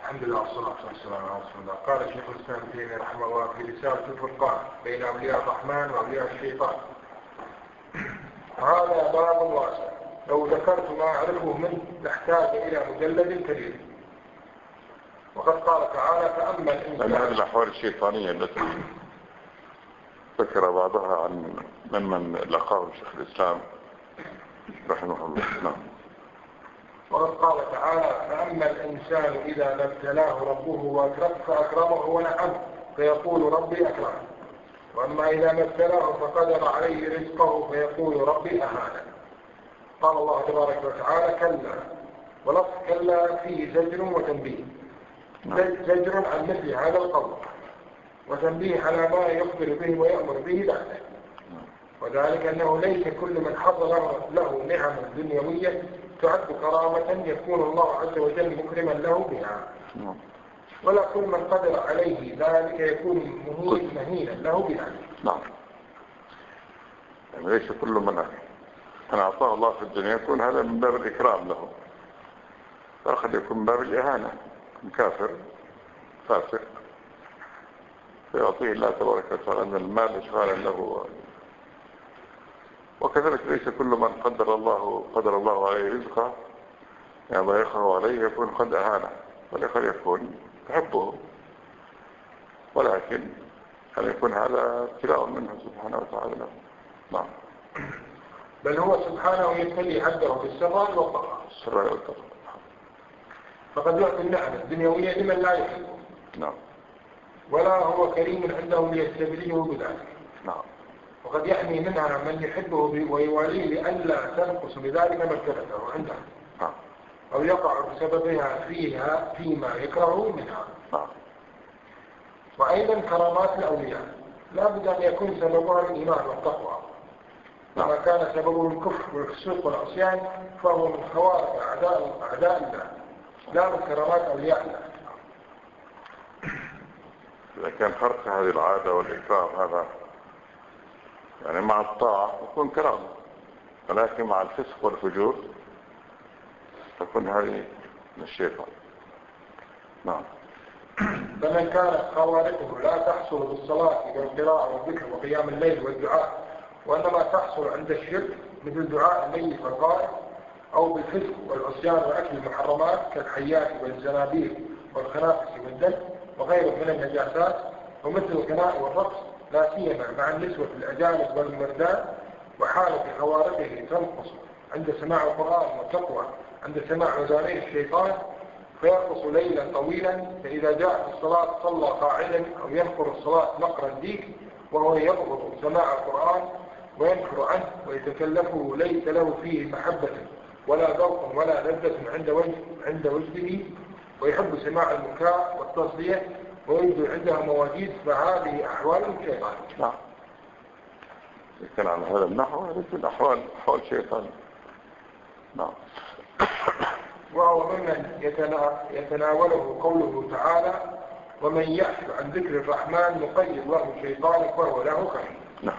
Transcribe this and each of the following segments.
الحمد لله والصلاة والسلام على رسول الله. قال شيخ الإسلام ابن تيمية رحمه الله في رسالة الفرقان بين أولياء الرحمن وأولياء الشيطان: هذا باب واسع، لو ذكرت ما أعرفه منه لاحتاج إلى مجلد كبير. وقد قال تعالى: فأما الإنسان. هذه الأحوال الشيطانية التي ذكر بعضها عن ممن لقاه شيخ الإسلام رحمه الله. نعم. وقد قال تعالى: فأما الإنسان إذا ما ابتلاه ربه فأكرمه ونعمه فيقول ربي أكرمن، وأما إذا ما ابتلاه فقدر عليه رزقه فيقول ربي أهانن. قال الله تبارك وتعالى: كلا. ولفظ كلا فيه زجر وتنبيه. زجر عن مثل هذا القول، وتنبيه على ما يخبر به ويأمر به بعده، وذلك أنه ليس كل من حصل له نعم دنيوية تعد كرامة يكون الله عز وجل مكرما له بها، ولا كل من قدر عليه ذلك يكون مهينا له بذلك. نعم. يعني ليس كل من أعطاه الله في الدنيا يكون هذا من باب الإكرام له، فقد يكون من باب الإهانة، كافر فاسق فيعطيه الله تبارك وتعالى من المال إشغالا له. وكذلك ليس كل من قدر الله عليه رزقه يعني ضيقه عليه يكون قد أهانه، ولقد يكون يحبه، ولكن أن يكون هذا ابتلاء منه سبحانه وتعالى له. نعم. بل هو سبحانه يبتلي عبده بالسراء والضراء. فقد يعطي النعمة الدنيوية لمن لا يحبه. نعم. ولا هو كريم عنده ليستبدله بذلك. نعم. وقد يحمي منها من يحبه ويواليه لئلا تنقص بذلك مرتبته عنده. نعم. أو يقع بسببها فيما يكره منها. نعم. وأيضا كرامات الأولياء لا بد أن يكون سببها الإيمان والتقوى. لما كان سببه الكفر والفسوق والعصيان فهو من خوارق أعداء الله، لا من كرامات أولياء الله. إذا كان خرق هذه العادة والإكرام هذا يعني مع الطاعة يكون كرامة، ولكن مع الفسق والفجور تكون هذه من الشيطان. نعم. فمن كانت خوارقه لا تحصل بالصلاة والقراءة والذكر وقيام الليل والدعاء، وإنما تحصل عند الشرك مثل دعاء الليل والغائب، أو بالفسق والعصيان وأكل المحرمات كالحيات والزنابيل والخنافس والدم وغيره من النجاسات، ومثل الغناء والرقص لا سيما مع النسوة الأجانب والمردان. وحالة خوارقه تنقص عند سماع القرآن والتقوى عند سماع أذاني الشيطان، فيرقص ليلا طويلا، فإذا جاء في الصلاة صلى قاعدا أو ينقر الصلاة نقر الديك، وهو يبغض سماع القرآن وينكر عنه ويتكلفه ليس له فيه محبة ولا ذوق ولا لذة عند وجده، ويحب سماع البكاء والتصدية ويجد عندها مواجيد، فهذه أحوال الشيطان. نعم. كان على هذا النحو هذه الأحوال أحوال الشيطان. نعم. وهو ممن يتناوله قوله تعالى: ومن يحل عن ذكر الرحمن نقيض له شيطانا فهو له قرين. نعم.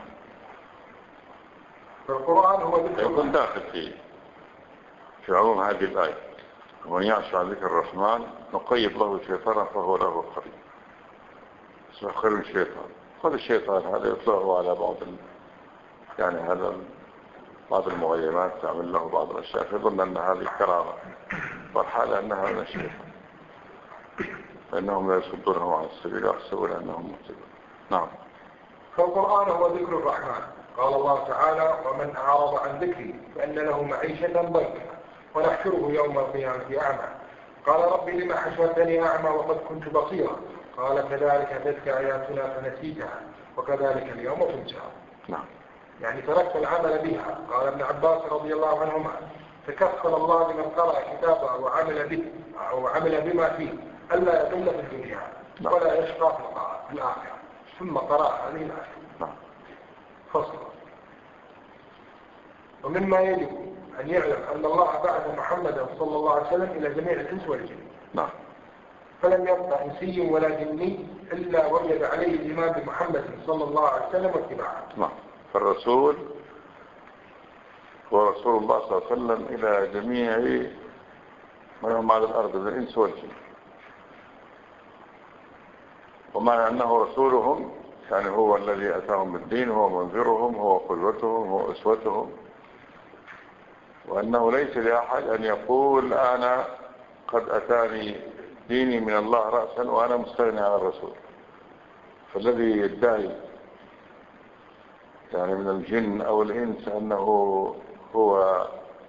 فالقرآن هو ذكر يكون داخل في عموم هذه الآية: ومن يعش عن ذكر الرحمن نقيض له شيطانا فهو له قرين. اسمه قرين الشيطان. هذا الشيطان هذا يطلعه على يعني هذا بعض المغيبات تعمل له بعض الأشياء فيظن أن هذه كرامة، والحالة أنها من الشيطان، فإنهم لا يصدونهم عن السبيل ويحسبون أنهم مهتدون. نعم. فالقرآن هو ذكر الرحمن. قال الله تعالى: ومن أعرض عن ذكري فإن له معيشة ضنكا ونحشره يوم القيامة أعمى. قال: ربي لما حشرتني أعمى وقد كنت بصيرا. قال: كذلك أتتك آياتنا فنسيتها وكذلك اليوم تنسى. نعم. يعني تركت العمل بها. قال ابن عباس رضي الله عنهما: تكفل الله لمن قرأ كتابه وعمل به أو عمل بما فيه ألا يضل في الدنيا ولا يشقى في الآخرة. ثم قرأ هذه الآية. فصل. ومما يجب أن يعلم أن الله بعث محمدا صلى الله عليه وسلم إلى جميع الإنس والجن. نعم. فلم يبقى إنسي ولا جني إلا وجد عليه الإيمان بمحمد صلى الله عليه وسلم واتباعه. نعم. فالرسول هو رسول الله صلى الله عليه وسلم إلى جميع من هم على الأرض من الإنس والجن. ومعنى أنه رسولهم يعني هو الذي أتاهم بالدين، هو منذرهم، هو قدوتهم، هو أسوتهم، وأنه ليس لأحد أن يقول أنا قد أتاني ديني من الله رأسا وأنا مستغني عن الرسول. فالذي يدعي يعني من الجن أو الإنس أنه هو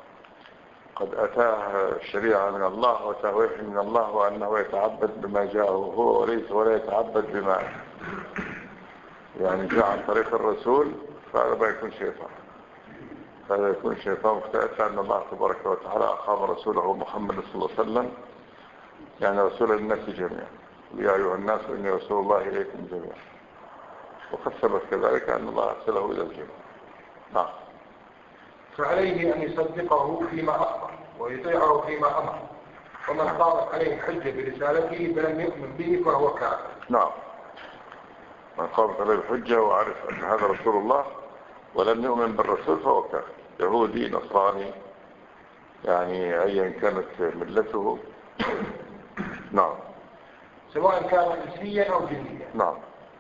قد أتاه الشريعة من الله وأتاه وحي من الله وأنه يتعبد بما جاءه هو وليس ولا يتعبد بما يعني جاء عن طريق الرسول، فهذا ما يكون شيطان. هذا يكون شيطان مختلف، لأن الله تبارك وتعالى أقام رسوله محمد صلى الله عليه وسلم يعني رسول الناس جميعا. يا أيها الناس إني رسول الله إليكم جميعا. وقد ثبت كذلك أن الله أرسله إلى الجميع. نعم. فعليه أن يصدقه فيما أخبر ويطيعه فيما أمر، ومن قامت عليه الحجة برسالته فلم يؤمن به فهو كافر. نعم. من قامت عليه الحجة وعرف أن هذا رسول الله ولم يؤمن بالرسول فهو كافر، يهودي نصراني يعني أيا كانت ملته. نعم. سواء كان إنسيا أو جنيا. نعم.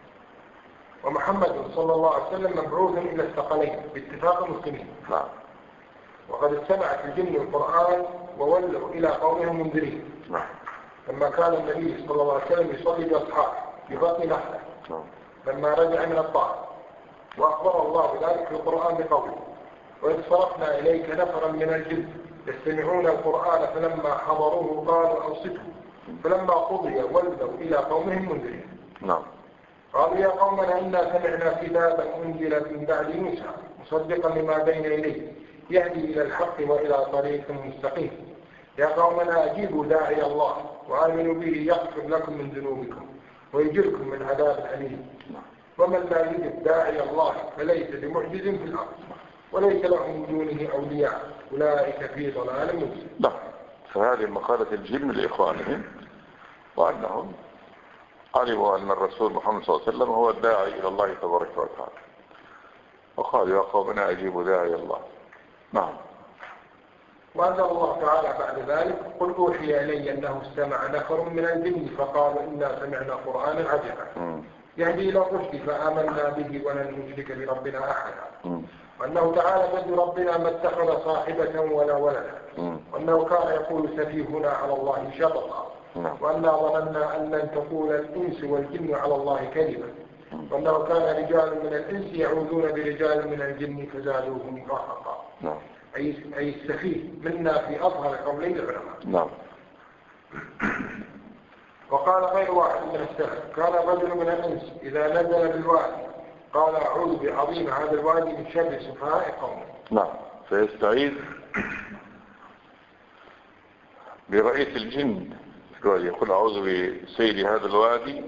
ومحمد صلى الله عليه وسلم مبعوث إلى الثقلين باتفاق المسلمين. نعم. وقد استمعت الجن القرآن وولوا إلى قومهم منذرين. نعم. لما كان النبي صلى الله عليه وسلم يصلي بأصحابه في بطن نخلة لما رجع من الطائف، وأخبر الله بذلك في القرآن بقوله: وإذ صرفنا إليك نفرا من الجن يستمعون القرآن فلما حضروه قالوا أنصتوا فلما قضي ولوا إلى قومهم منذرين. نعم. قالوا يا قومنا إنا سمعنا كتابا أنزل من بعد موسى مصدقا لما بين يديه يهدي إلى الحق وإلى طريق مستقيم. يا قومنا أجيبوا داعي الله وآمنوا به يغفر لكم من ذنوبكم ويجركم من عذاب أليم. ومن لا يجب داعي الله فليس بمعجز في الأرض وليس له من دونه أولياء أولئك في ضلال مبين. نعم. فهذه مقالة الجن لإخوانهم، وأنهم علموا أن الرسول محمد صلى الله عليه وسلم هو الداعي إلى الله تبارك وتعالى، وقالوا يا قومنا أجيبوا داعي الله. نعم. وأنزل الله تعالى بعد ذلك: قل أوحي إلي أنه استمع نفر من الجن فقالوا إنا سمعنا قرآنا عجبا يهدي إلى الرشد فآمنا به ولن نشرك بربنا أحدا. وأنه تعالى جد ربنا ما اتخذ صاحبة ولا ولدا، وأنه كان يقول سفيهنا على الله شططا، وأنا ظننا أن لن تقول الإنس والجن على الله كذبا، وأنه كان رجال من الإنس يعوذون برجال من الجن فزادوهم رهقا. أي السفيه منا في أظهر قولي العلماء. نعم. وقال غير واحد من السلف: كان رجل من الإنس إذا نزل بالوادي قال أعوذ بعظيم هذا الوادي من شر سفهاء قومه. نعم. فيستعيذ برئيس الجن يقول أعوذ بسيد هذا الوادي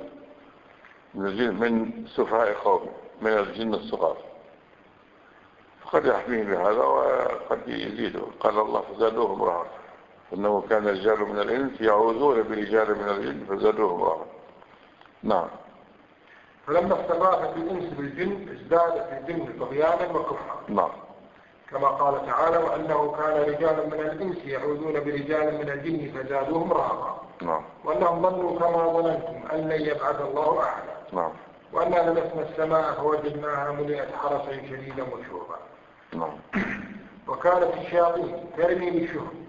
من سفهاء قومه من الجن الصغار، فقد يحميه بهذا وقد يزيده. قال الله فزادوهم رهقا، إنه كان رجال من الإنس يعوذون برجال من الجن فزادوهم رهقا. نعم. فلما استغاثت الإنس بالجن ازدادت الجن طغيانا وكفرا. نعم. كما قال تعالى: وأنه كان رجال من الإنس يعوذون برجال من الجن فزادوهم رهقا. نعم. وأنهم ظنوا كما ظننتم أن لن يبعث الله أحدا. نعم. وأنا لمسنا السماء فوجدناها ملئت حرسا شديدا وشهبا. نعم. وكانت الشياطين ترمي بالشهب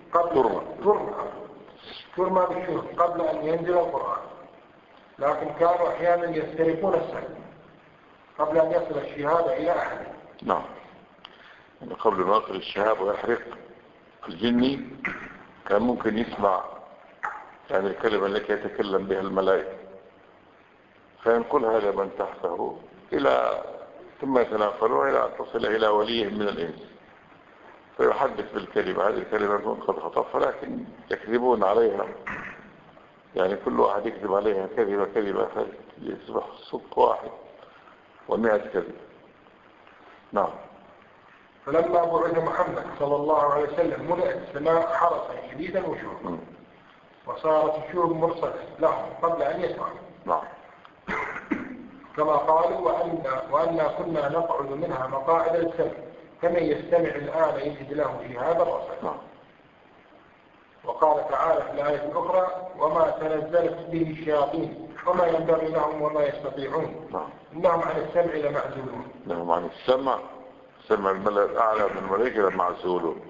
ترمى بالشهب قبل أن ينزل القرآن، لكن كانوا أحيانا يسترقون السمع قبل أن يصل الشهاب إلى أحد. نعم. قبل ما يصل الشهاب ويحرق الجني كان ممكن يسمع يعني الكلمة التي يتكلم بها الملائكة، فينقلها إلى من تحته ثم يتناقلوها إلى أن تصل إلى وليه من الإنس فيحدث بالكلمة. هذه الكلمة تكون قد خطفها لكن يكذبون عليها، يعني كل واحد يكذب عليها كذبة يصبح صدق واحد و100 كذب. نعم. فلما بعث محمد صلى الله عليه وسلم ملئت السماء حرسا شديدا وشهبا، وصارت الشهب مرصدة لهم قبل أن يسمعوا. نعم. كما قالوا: وأنا كنا نقعد منها مقاعد السمع فمن يستمع الآن يجد له شهابا رصدا. وقال تعالى في الآية الأخرى: وما تنزلت به الشياطين وما ينبغي لهم وما يستطيعون. نعم. إنهم عن السمع لمعزولون. إنهم عن السمع، سمع الملأ الأعلى من الملائكة لمعزولون،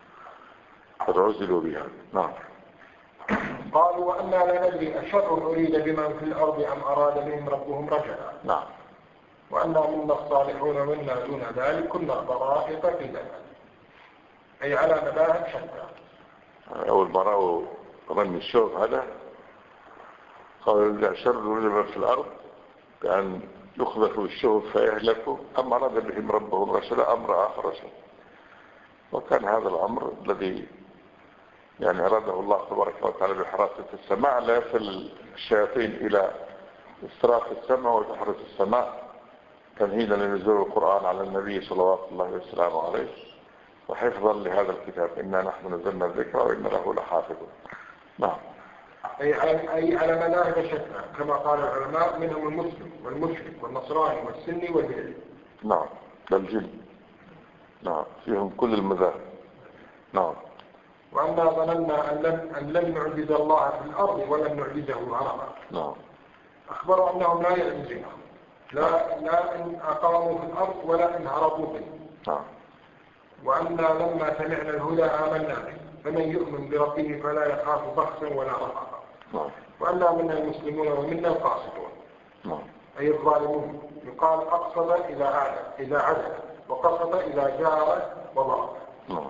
قد عزلوا بها. نعم. قالوا وأنا لا ندري أشر أريد بمن في الأرض أم أراد بهم ربهم رشدا. نعم. وأنا منا الصالحون ومنا دون ذلك كنا طرائق قدما، أي على مذاهب شتى. أول ما رأوا رمي الشوك هذا قالوا إذا شر رجل في الأرض بأن يخذفوا الشوك فيهلكوا، أم أراد بهم ربهم رشدا أمر آخر رشد. وكان هذا الأمر الذي يعني أراده الله تبارك وتعالى بحراسة السماء، لا يصل الشياطين إلى استراق السماء وتحرس السماء تمهيدا لنزول القرآن على النبي صلى الله عليه وسلم وحفظا لهذا الكتاب. إنا نحن نزلنا الذكر وإنا له لحافظون. نعم. أي على مذاهب شتى كما قال العلماء، منهم المسلم والمشرك والنصراني والسني والبدعي. نعم. بالجن. نعم. فيهم كل المذاهب. نعم. وأنا ظننا أن لن نعجز الله في الأرض ولن نعجزه هربا. نعم. أخبروا أنهم لا يعجزونه، لا إن أقاموا في الأرض ولا إن هربوا به. نعم. وأنا لما سمعنا الهدى آمنا به، فمن يؤمن بربه فلا يخاف بخسا ولا رهقا. نعم. وأنا منا المسلمون ومنا القاسطون. نعم. أي الظالمون. يقال أقصد إذا عدل، وقصد إذا جار وضرب. نعم.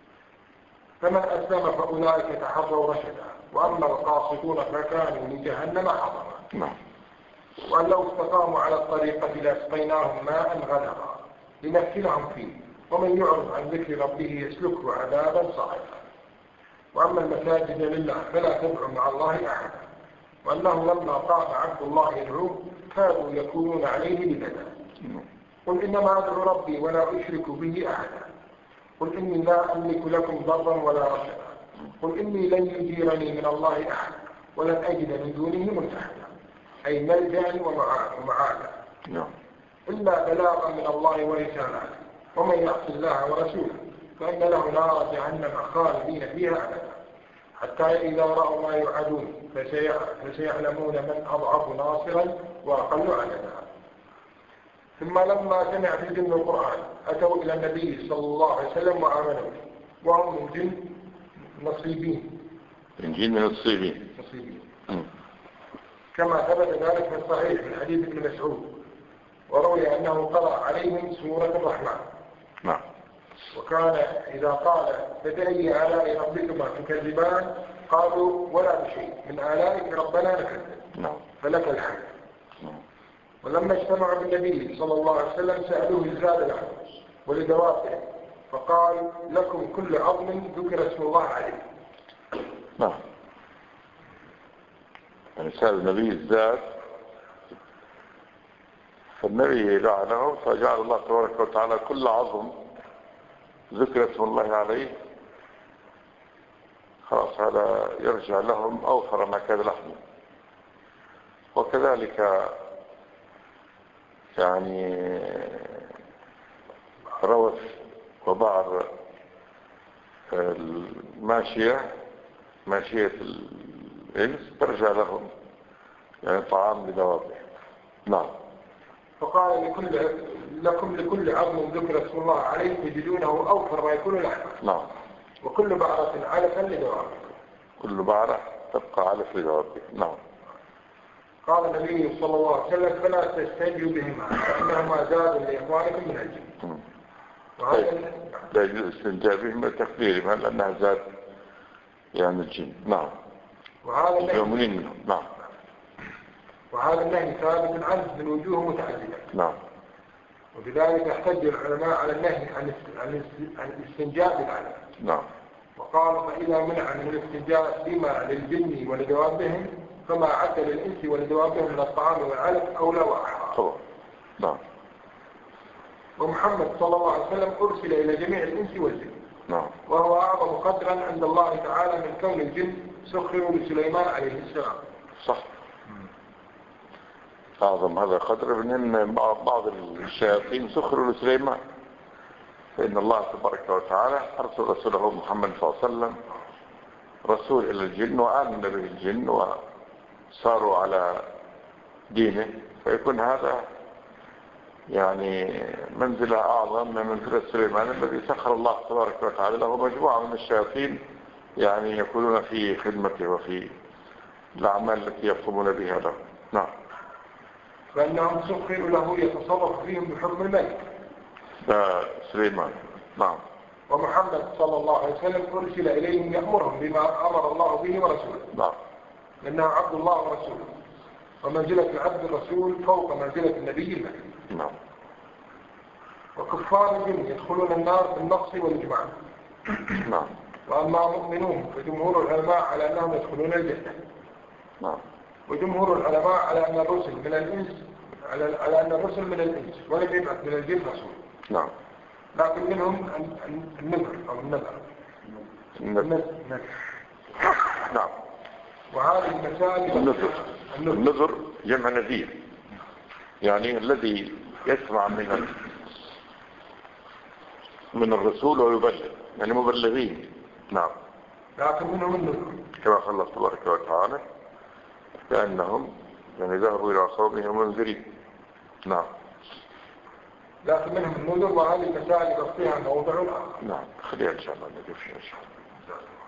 فمن أسلم فأولئك تحروا رشدا، وأما القاسطون فكانوا لجهنم حطبا. نعم. وأن لو استقاموا على الطريقة لأسقيناهم ماء غدقا لنفتنهم فيه، ومن يعرض عن ذكر ربه يسلكه عذابا صعدا. وأما المساجد لله فلا تدعوا مع الله أحدا، وأنه لما قام عبد الله يدعوه كانوا يكونون عليه لبدا. قل إنما أدعو ربي ولا أشرك به أحدا. قل إني لا أملك لكم ضرا ولا رشدا. قل إني لن يجيرني من الله أحد ولن أجد من دونه ملتحدا، أي ملجأ ومعادا إلا بلاغا من الله ورسالاته. ومن يعص الله ورسوله فإن له نار جهنم خالدين فيها أبدا، حتى إذا رأوا ما يوعدون فسيعلمون من أضعف ناصرا وأقل عددا. ثم لما سمعت الجن القرآن أتوا إلى النبي صلى الله عليه وسلم وآمنوا، وهم من جن نصيبين. من جن نصيبين كما ثبت ذلك في الصحيح من حديث ابن مسعود، وروي أنه قرأ عليهم سورة الرحمن. نعم. وكان إذا قال فبأي آلاء ربكما تكذبان قالوا ولا بشيء من آلائك ربنا نكذب فلك الحمد. ولما اجتمعوا بالنبي صلى الله عليه وسلم سألوه الزاد له ولدوابه، فقال لكم كل عظم ذكر اسم الله عليه. نعم. يعني سأل النبي الزاد، فالنبي لعنه فجعل الله تبارك وتعالى كل عظم ذكر اسم الله عليه خلاص هذا يرجع لهم أوفر ما كان لحمه. وكذلك يعني روث وبعر الماشية ماشية الإنس ترجع لهم يعني طعام لدوابه. نعم. فقال لكم لكل عظم ذكر اسم الله عليه تجدونه أوفر ما يكون لحمه. نعم. وكل بعرة علفا لدوابه. كل بعرة تبقى علف لدوابه. نعم. قال النبي صلى الله عليه وسلم فلا تستنجوا بهما فإنهما زاد لإخوانكم من الجن. لا يجوز الاستنجاء بهما تكبيرهما لأنها زاد يعني الجن. نعم. وهذا المؤمنين منهم. نعم. وهذا النهي ثابت عنه من وجوه متعددة. نعم. وبذلك احتج العلماء على النهي عن الاستنجاء بالعلم. نعم. وقال فإذا منع من الاستنجاء بما للجن ولدوابهم فما عد للإنس ولدوابهم من الطعام والعلف أولى وأحرى. طبعا. نعم. ومحمد صلى الله عليه وسلم أرسل إلى جميع الإنس والجن. نعم. وهو أعظم قدرا عند الله تعالى من كون الجن سخروا لسليمان عليه السلام. صح. أعظم هذا قدر من أن بعض الشياطين سخروا لسليمان، فإن الله تبارك وتعالى أرسل رسوله محمد صلى الله عليه وسلم رسول إلى الجن وآمن به الجن وصاروا على دينه، فيكون هذا يعني منزلة أعظم من منزلة سليمان الذي سخر الله تبارك وتعالى له مجموعة من الشياطين يعني يكونون في خدمته وفي الأعمال التي يقومون بها له. نعم. فإنهم سخروا له يتصرف فيهم بحكم الملك سليمان. نعم. ومحمد صلى الله عليه وسلم أرسل إليهم يأمرهم بما أمر الله به ورسوله. نعم. لأنه عبد الله ورسوله، ومنزلة العبد الرسول فوق منزلة النبي المكي. نعم. وكفار الجن يدخلون النار بالنص والإجماع. نعم. وأما مؤمنون فجمهور العلماء على أنهم يدخلون الجنة. نعم. وجمهور العلماء على أن الرسل من الإنس على أن الرسل من الإنس ولم يبعث من الجن رسول. نعم. لكن منهم النذر أو النذر. نعم. وهذه المسائل النذر جمع نذير، يعني الذي يسمع من الرسول ويبلغ، يعني مبلغين. نعم. لكن منهم النذر كما قال الله تبارك وتعالى كأنهم يعني ذهبوا إلى قومهم منذرين. نعم. لكن منهم النذر، وهذه المسائل يغطيها موضع آخر. نعم. خليها إن شاء الله نجيب فيها إن شاء الله.